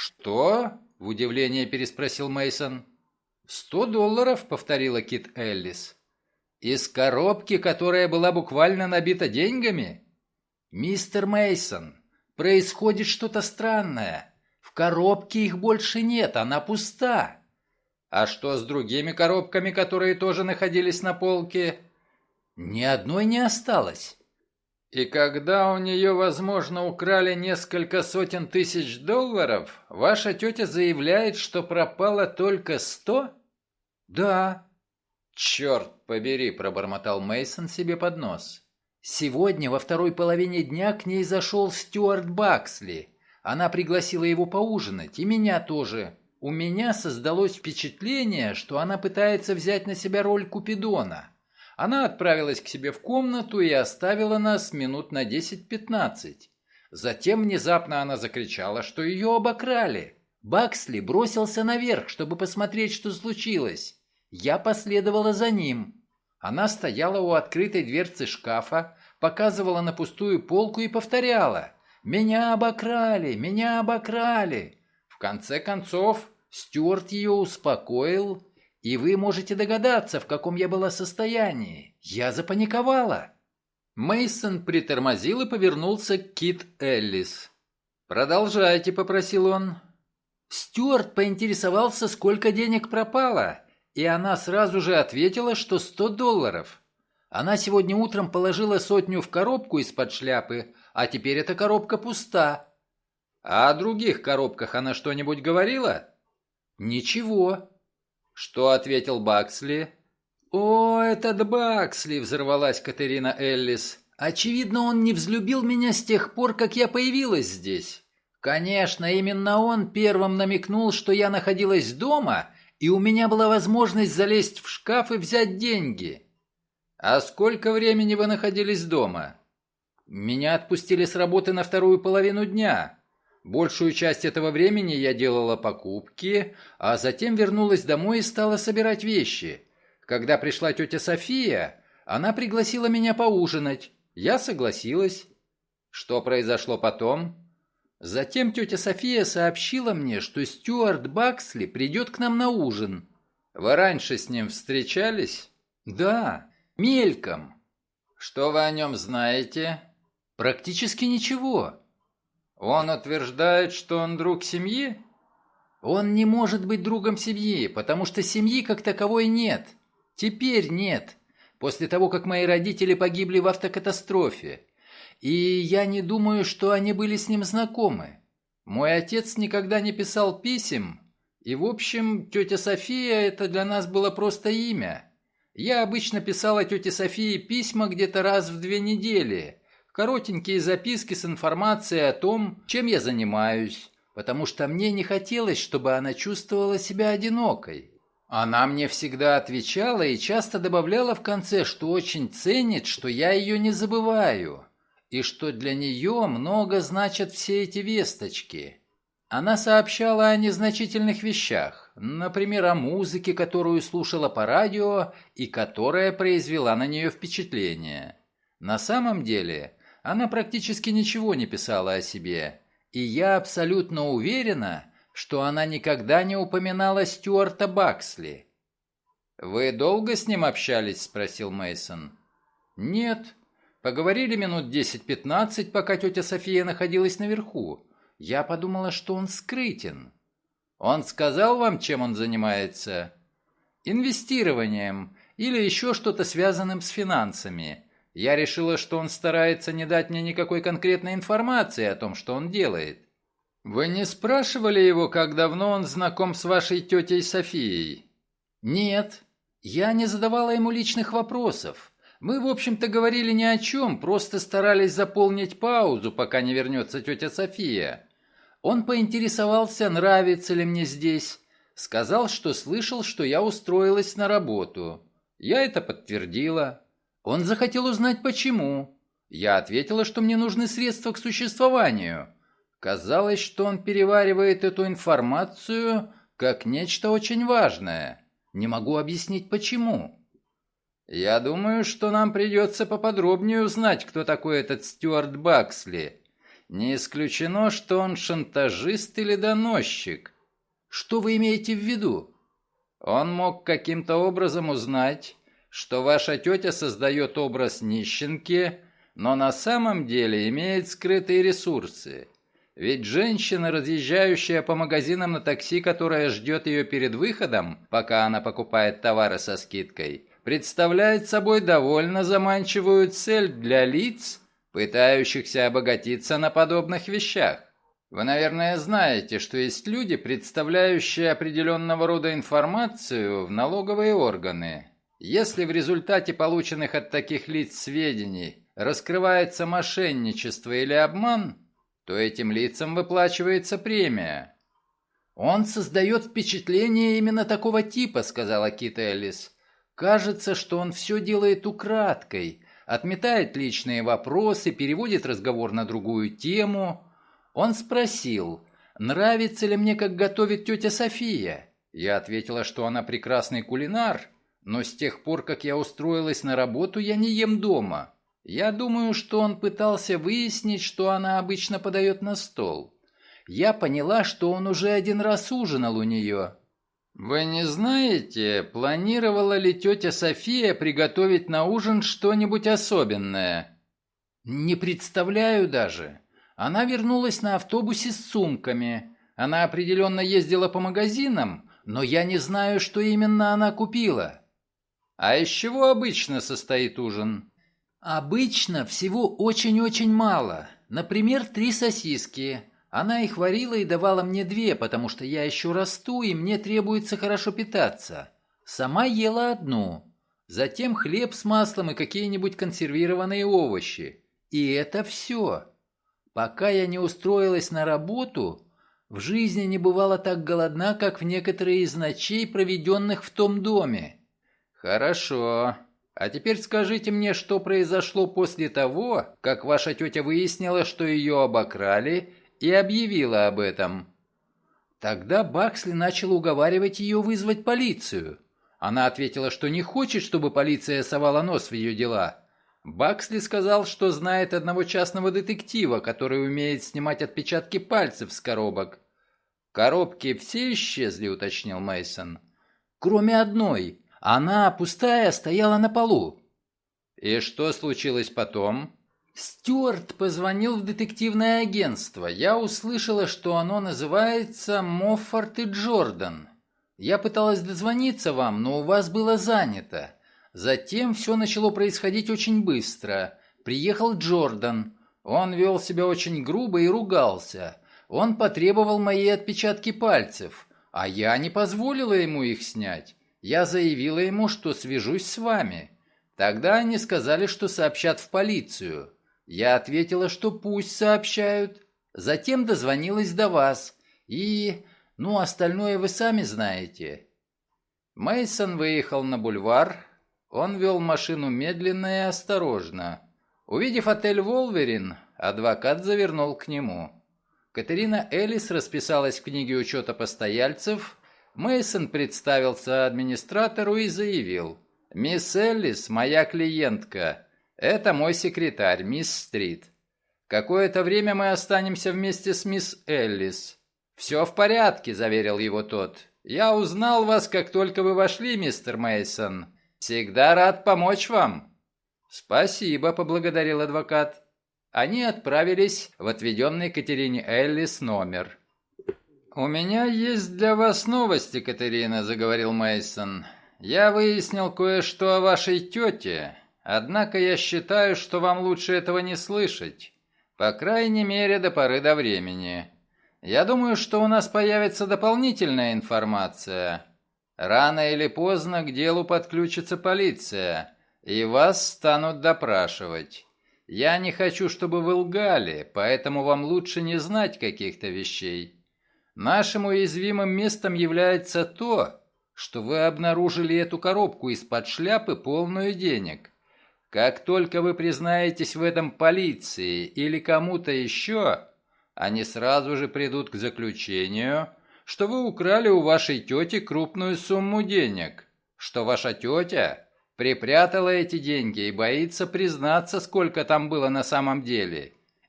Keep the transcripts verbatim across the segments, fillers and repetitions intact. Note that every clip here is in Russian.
«Что?» — в удивлении переспросил Мейсон. «Сто долларов», — повторила Кит Эллис. «Из коробки, которая была буквально набита деньгами?» «Мистер Мейсон, происходит что-то странное. В коробке их больше нет, она пуста». «А что с другими коробками, которые тоже находились на полке?» «Ни одной не осталось». «И когда у нее, возможно, украли несколько сотен тысяч долларов, ваша тетя заявляет, что пропало только сто?» «Да». «Черт побери», — пробормотал Мейсон себе под нос. «Сегодня во второй половине дня к ней зашел Стюарт Баксли. Она пригласила его поужинать, и меня тоже. У меня создалось впечатление, что она пытается взять на себя роль Купидона. Она отправилась к себе в комнату и оставила нас минут на десять-пятнадцать. Затем внезапно она закричала, что ее обокрали. Баксли бросился наверх, чтобы посмотреть, что случилось. Я последовала за ним. Она стояла у открытой дверцы шкафа, показывала на пустую полку и повторяла: «Меня обокрали! Меня обокрали!» В конце концов, Стюарт ее успокоил, и вы можете догадаться, в каком я была состоянии. Я запаниковала. Мейсон притормозил и повернулся к Кит Эллис. «Продолжайте», — попросил он. Стюарт поинтересовался, сколько денег пропало, и она сразу же ответила, что сто долларов. Она сегодня утром положила сотню в коробку из-под шляпы, а теперь эта коробка пуста. А о других коробках она что-нибудь говорила? Ничего. Что ответил Баксли? «О, этот Баксли!» — взорвалась Катерина Эллис. «Очевидно, он не взлюбил меня с тех пор, как я появилась здесь. Конечно, именно он первым намекнул, что я находилась дома, и у меня была возможность залезть в шкаф и взять деньги». «А сколько времени вы находились дома?» «Меня отпустили с работы на вторую половину дня. Большую часть этого времени я делала покупки, а затем вернулась домой и стала собирать вещи. Когда пришла тетя София, она пригласила меня поужинать. Я согласилась». «Что произошло потом?» «Затем тетя София сообщила мне, что Стюарт Баксли придет к нам на ужин». «Вы раньше с ним встречались?» «Да, мельком». «Что вы о нем знаете?» «Практически ничего». «Он утверждает, что он друг семьи?» «Он не может быть другом семьи, потому что семьи как таковой нет. Теперь нет, после того, как мои родители погибли в автокатастрофе. И я не думаю, что они были с ним знакомы. Мой отец никогда не писал писем, и, в общем, тетя София — это для нас было просто имя. Я обычно писала тете Софии письма где-то раз в две недели, коротенькие записки с информацией о том, чем я занимаюсь, потому что мне не хотелось, чтобы она чувствовала себя одинокой. Она мне всегда отвечала и часто добавляла в конце, что очень ценит, что я ее не забываю, и что для нее много значат все эти весточки. Она сообщала о незначительных вещах, например, о музыке, которую слушала по радио и которая произвела на нее впечатление. На самом деле, она практически ничего не писала о себе, и я абсолютно уверена, что она никогда не упоминала Стюарта Баксли. «Вы долго с ним общались?» – спросил Мейсон. «Нет. Поговорили минут десять-пятнадцать, пока тетя София находилась наверху. Я подумала, что он скрытен». «Он сказал вам, чем он занимается?» «Инвестированием или еще что-то связанным с финансами. Я решила, что он старается не дать мне никакой конкретной информации о том, что он делает». «Вы не спрашивали его, как давно он знаком с вашей тетей Софией?» «Нет, я не задавала ему личных вопросов. Мы, в общем-то, говорили ни о чем, просто старались заполнить паузу, пока не вернется тетя София. Он поинтересовался, нравится ли мне здесь. Сказал, что слышал, что я устроилась на работу. Я это подтвердила. Он захотел узнать, почему. Я ответила, что мне нужны средства к существованию. Казалось, что он переваривает эту информацию как нечто очень важное. Не могу объяснить, почему». «Я думаю, что нам придется поподробнее узнать, кто такой этот Стюарт Баксли. Не исключено, что он шантажист или доносчик. Что вы имеете в виду? Он мог каким-то образом узнать, что ваша тетя создает образ нищенки, но на самом деле имеет скрытые ресурсы. Ведь женщина, разъезжающая по магазинам на такси, которая ждет ее перед выходом, пока она покупает товары со скидкой, представляет собой довольно заманчивую цель для лиц, пытающихся обогатиться на подобных вещах. Вы, наверное, знаете, что есть люди, представляющие определенного рода информацию в налоговые органы. Если в результате полученных от таких лиц сведений раскрывается мошенничество или обман, то этим лицам выплачивается премия. «Он создает впечатление именно такого типа», — сказала Кит Эллис. «Кажется, что он все делает украдкой, отметает личные вопросы, переводит разговор на другую тему». Он спросил, нравится ли мне, как готовит тетя София. Я ответила, что она прекрасный кулинар, но с тех пор, как я устроилась на работу, я не ем дома. Я думаю, что он пытался выяснить, что она обычно подает на стол. Я поняла, что он уже один раз ужинал у нее. Вы не знаете, планировала ли тетя София приготовить на ужин что-нибудь особенное? Не представляю даже. Она вернулась на автобусе с сумками. Она определенно ездила по магазинам, но я не знаю, что именно она купила. А из чего обычно состоит ужин? Обычно всего очень-очень мало. Например, три сосиски. Она их варила и давала мне две, потому что я еще расту, и мне требуется хорошо питаться. Сама ела одну. Затем хлеб с маслом и какие-нибудь консервированные овощи. И это все. Пока я не устроилась на работу, в жизни не бывала так голодна, как в некоторые из ночей, проведенных в том доме. Хорошо. А теперь скажите мне, что произошло после того, как ваша тетя выяснила, что ее обокрали, и объявила об этом. Тогда Баксли начал уговаривать ее вызвать полицию. Она ответила, что не хочет, чтобы полиция совала нос в ее дела. Баксли сказал, что знает одного частного детектива, который умеет снимать отпечатки пальцев с коробок. «Коробки все исчезли», — уточнил Мейсон. «Кроме одной. Она, пустая, стояла на полу». «И что случилось потом?» «Стюарт позвонил в детективное агентство. Я услышала, что оно называется «Моффорт и Джордан». Я пыталась дозвониться вам, но у вас было занято. Затем все начало происходить очень быстро. Приехал Джордан. Он вел себя очень грубо и ругался. Он потребовал мои отпечатки пальцев, а я не позволила ему их снять. Я заявила ему, что свяжусь с вами. Тогда они сказали, что сообщат в полицию. Я ответила, что пусть сообщают. Затем дозвонилась до вас. И... ну, остальное вы сами знаете». Мейсон выехал на бульвар. Он вел машину медленно и осторожно. Увидев отель «Волверин», адвокат завернул к нему. Катерина Эллис расписалась в книге учета постояльцев. Мейсон представился администратору и заявил: «Мисс Эллис, моя клиентка. Это мой секретарь, мисс Стрит. Какое-то время мы останемся вместе с мисс Эллис». «Все в порядке», — заверил его тот. «Я узнал вас, как только вы вошли, мистер Мейсон. Всегда рад помочь вам». «Спасибо», — поблагодарил адвокат. Они отправились в отведенный Катерине Эллис номер. «У меня есть для вас новости, Катерина», — заговорил Мейсон. «Я выяснил кое-что о вашей тете, однако я считаю, что вам лучше этого не слышать, по крайней мере, до поры до времени. Я думаю, что у нас появится дополнительная информация. Рано или поздно к делу подключится полиция, и вас станут допрашивать. Я не хочу, чтобы вы лгали, поэтому вам лучше не знать каких-то вещей. Нашим уязвимым местом является то, что вы обнаружили эту коробку из-под шляпы, полную денег. Как только вы признаетесь в этом полиции или кому-то еще, они сразу же придут к заключению, что вы украли у вашей тети крупную сумму денег, что ваша тетя припрятала эти деньги и боится признаться, сколько там было на самом деле,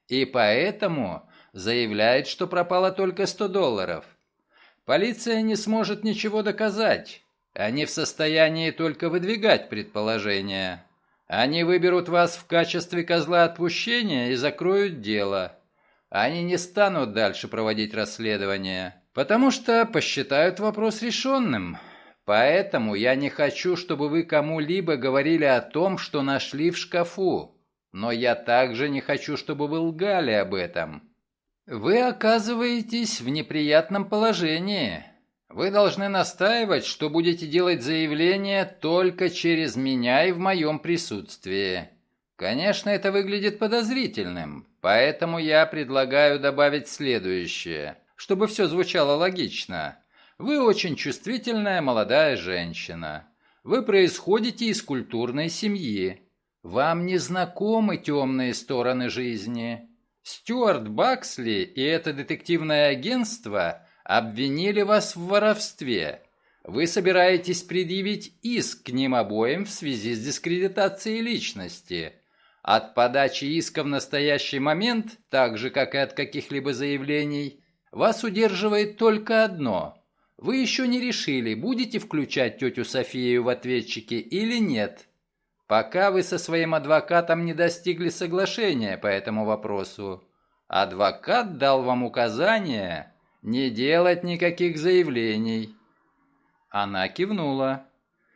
И поэтому заявляет, что пропало только сто долларов. Полиция не сможет ничего доказать. Они в состоянии только выдвигать предположения. Они выберут вас в качестве козла отпущения и закроют дело. Они не станут дальше проводить расследование, потому что посчитают вопрос решенным. Поэтому я не хочу, чтобы вы кому-либо говорили о том, что нашли в шкафу. Но я также не хочу, чтобы вы лгали об этом. Вы оказываетесь в неприятном положении. Вы должны настаивать, что будете делать заявление только через меня и в моем присутствии. Конечно, это выглядит подозрительным, поэтому я предлагаю добавить следующее, чтобы все звучало логично. Вы очень чувствительная молодая женщина. Вы происходите из культурной семьи. Вам не знакомы темные стороны жизни. Стюарт Баксли и это детективное агентство обвинили вас в воровстве. Вы собираетесь предъявить иск к ним обоим в связи с дискредитацией личности. От подачи иска в настоящий момент, так же, как и от каких-либо заявлений, вас удерживает только одно. Вы еще не решили, будете включать тетю Софию в ответчики или нет. Пока вы со своим адвокатом не достигли соглашения по этому вопросу. Адвокат дал вам указание не делать никаких заявлений. Она кивнула.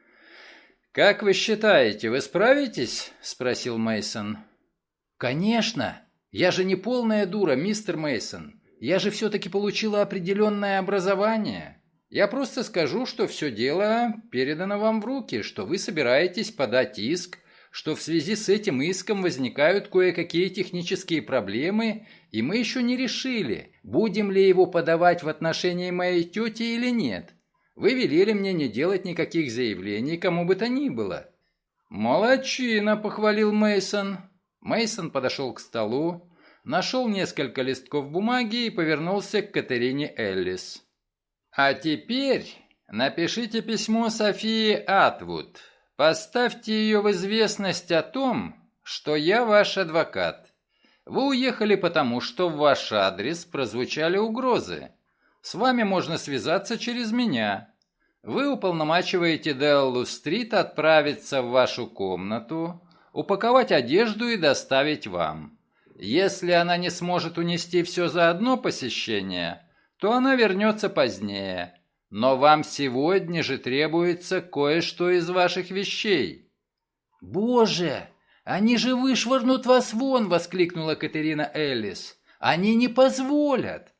«Как вы считаете, вы справитесь?» – спросил Мейсон. «Конечно! Я же не полная дура, мистер Мейсон. Я же все-таки получила определенное образование. Я просто скажу, что все дело передано вам в руки, что вы собираетесь подать иск, что в связи с этим иском возникают кое-какие технические проблемы, и мы еще не решили, будем ли его подавать в отношении моей тети или нет. Вы велели мне не делать никаких заявлений кому бы то ни было». «Молодчина», — похвалил Мейсон. Мейсон подошел к столу, нашел несколько листков бумаги и повернулся к Катерине Эллис. «А теперь напишите письмо Софии Атвуд. Поставьте ее в известность о том, что я ваш адвокат. Вы уехали потому, что в ваш адрес прозвучали угрозы. С вами можно связаться через меня. Вы уполномачиваете Деллу-стрит отправиться в вашу комнату, упаковать одежду и доставить вам. Если она не сможет унести все за одно посещение, то она вернется позднее. Но вам сегодня же требуется кое-что из ваших вещей». «Боже, они же вышвырнут вас вон!» — воскликнула Катерина Эллис. «Они не позволят!»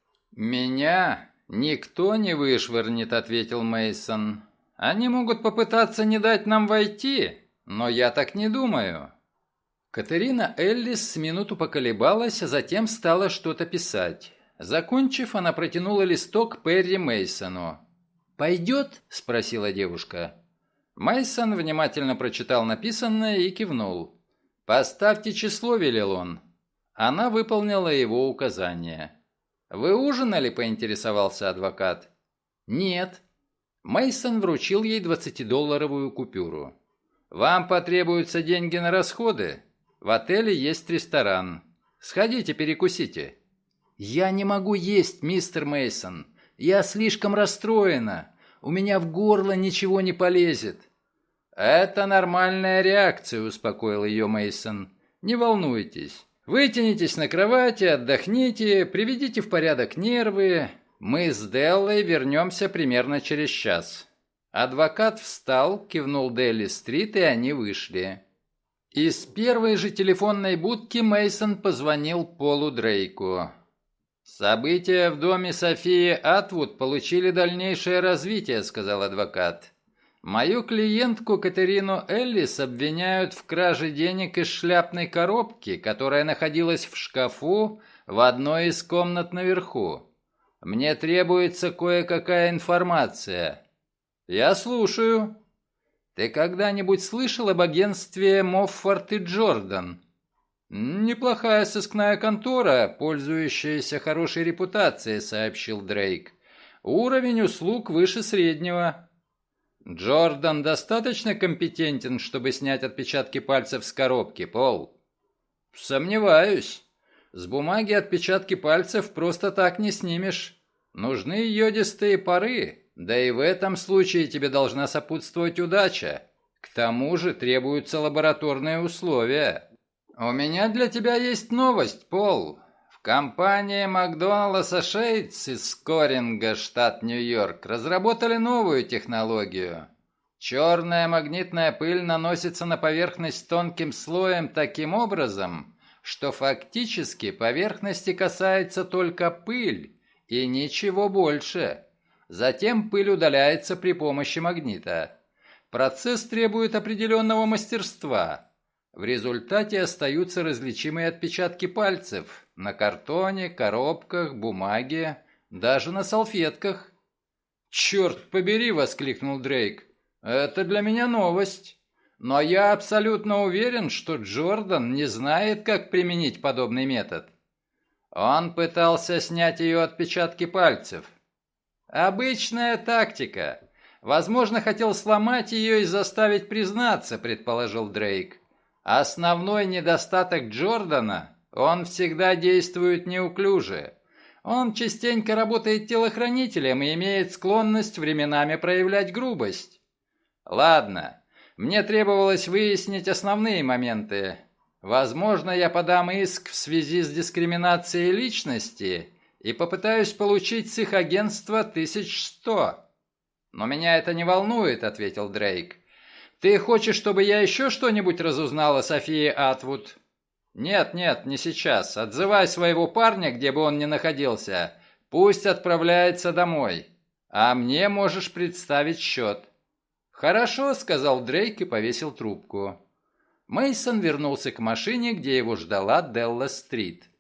«Меня никто не вышвырнет», — ответил Мейсон. «Они могут попытаться не дать нам войти, но я так не думаю». Катерина Эллис с минуту поколебалась, а затем стала что-то писать. Закончив, она протянула листок Перри Мейсону. «Пойдет?» – спросила девушка. Мейсон внимательно прочитал написанное и кивнул. «Поставьте число», – велел он. Она выполнила его указание. «Вы ужинали?» – поинтересовался адвокат. «Нет». Мейсон вручил ей двадцатидолларовую купюру. «Вам потребуются деньги на расходы? В отеле есть ресторан. Сходите, перекусите». «Я не могу есть, мистер Мейсон. Я слишком расстроена. У меня в горло ничего не полезет». «Это нормальная реакция», — успокоил ее Мейсон. «Не волнуйтесь. Вытянитесь на кровати, отдохните, приведите в порядок нервы. Мы с Деллой вернемся примерно через час». Адвокат встал, кивнул Делли-стрит, и они вышли. Из первой же телефонной будки Мейсон позвонил Полу Дрейку. «События в доме Софии Атвуд получили дальнейшее развитие», — сказал адвокат. «Мою клиентку Катерину Эллис обвиняют в краже денег из шляпной коробки, которая находилась в шкафу в одной из комнат наверху. Мне требуется кое-какая информация». «Я слушаю». «Ты когда-нибудь слышал об агентстве Моффорд и Джордан?» «Неплохая сыскная контора, пользующаяся хорошей репутацией», — сообщил Дрейк. «Уровень услуг выше среднего». «Джордан достаточно компетентен, чтобы снять отпечатки пальцев с коробки, Пол?» «Сомневаюсь. С бумаги отпечатки пальцев просто так не снимешь. Нужны йодистые пары, да и в этом случае тебе должна сопутствовать удача. К тому же требуются лабораторные условия. У меня для тебя есть новость, Пол. В компании Макдоналд Associates из Скоринга, штат Нью-Йорк, разработали новую технологию. Черная магнитная пыль наносится на поверхность тонким слоем таким образом, что фактически поверхности касается только пыль и ничего больше. Затем пыль удаляется при помощи магнита. Процесс требует определенного мастерства. В результате остаются различимые отпечатки пальцев на картоне, коробках, бумаге, даже на салфетках. «Черт побери!» — воскликнул Дрейк. «Это для меня новость. Но я абсолютно уверен, что Джордан не знает, как применить подобный метод. Он пытался снять ее отпечатки пальцев. Обычная тактика. Возможно, хотел сломать ее и заставить признаться, предположил Дрейк. Основной недостаток Джордана – он всегда действует неуклюже. Он частенько работает телохранителем и имеет склонность временами проявлять грубость. Ладно, мне требовалось выяснить основные моменты. Возможно, я подам иск в связи с дискриминацией личности и попытаюсь получить с их агентства тысяч сто. «Но меня это не волнует», — ответил Дрейк. «Ты хочешь, чтобы я еще что-нибудь разузнал о Софии Атвуд?» «Нет, нет, не сейчас. Отзывай своего парня, где бы он ни находился. Пусть отправляется домой. А мне можешь представить счет». «Хорошо», — сказал Дрейк и повесил трубку. Мейсон вернулся к машине, где его ждала Делла Стрит.